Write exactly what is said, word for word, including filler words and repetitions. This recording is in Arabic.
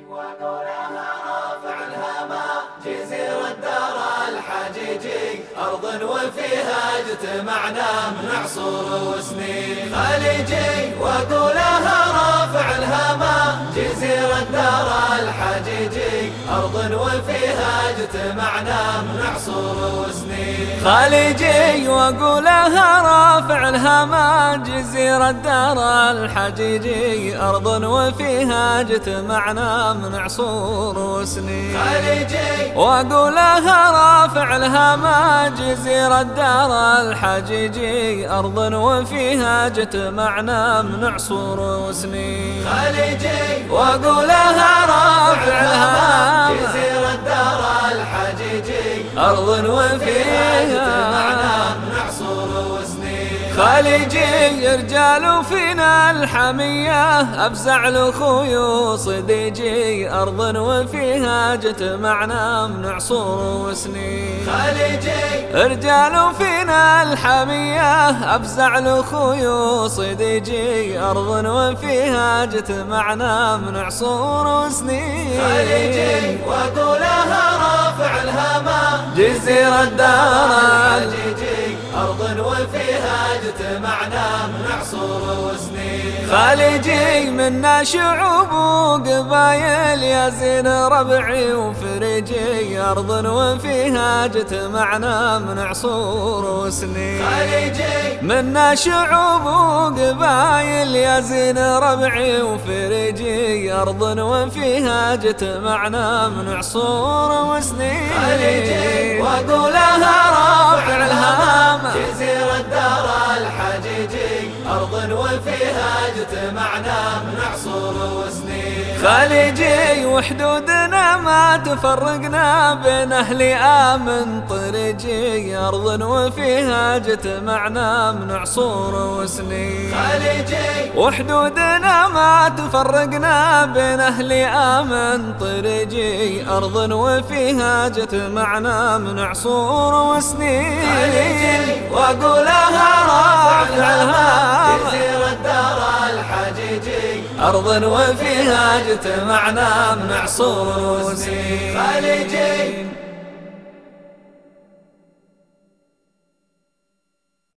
ونورها رافع الهمام، جزيرة الدار الحجيجي، أرض وفيها اجتمعنا من عصور وسنين. خليجي وأقولها رافع الهمام، جزيرة الدار الحجيجي، أرض وفيها اجتمعنا من عصور وسنين. خليجي وأقولها رافع الهمام، جزيرة الدار الحجيجي، أرض وفيها اجتمعنا من عصور وسنين. خليجي وأقولها رافع الهمام، جزيرة الدار الحجيجي، أرض وفيها اجتمعنا من عصور وسنين. خليجي وأقولها رافع الهمام، جزيرة الدار الحجيجي، أرض وفيها اجتمعنا من عصور وسنين. خليجي رجال فينا الحمية، أفزع لأخوي وصديجي، أرض وفيها اجتمعنا من عصور وسنين. خليجي رجال فينا الحمية، أفزع لأخوي وصديجي، أرض وفيها اجتمعنا من عصور وسنين. خليجي وأقولها رافع الهمام، جزيرة الدار الحجيجي، أرض وفيها اجتمعنا من عصور وسنين. خليجي منا شعوب وقبايل، يا زين ربعي وفريجي، أرض وفيها اجتمعنا من عصور وسنين. خليجي منا شعوب وقبايل، يا زين ربعي وفريجي، أرض وفيها اجتمعنا من عصور وسنين. خليجي وأقولها رافع الهمام، جزيرة الدار الحجيجي، أرض وفيها اجتمعنا من عصور وسنين. خليجي وحدودنا ما تفرقنا، بين أهل آمن طريجي، أرض وفيها اجتمعنا من عصور وسنين. خليجي وحدودنا ما تفرقنا، بين أهل آمن طريجي، أرض وفيها اجتمعنا من عصور وسنين. خليجي وأقولها رافع الهام، جزيرة الدار الحجيجي، أرض وفيها اجتمعنا من عصور وسنين. خليجي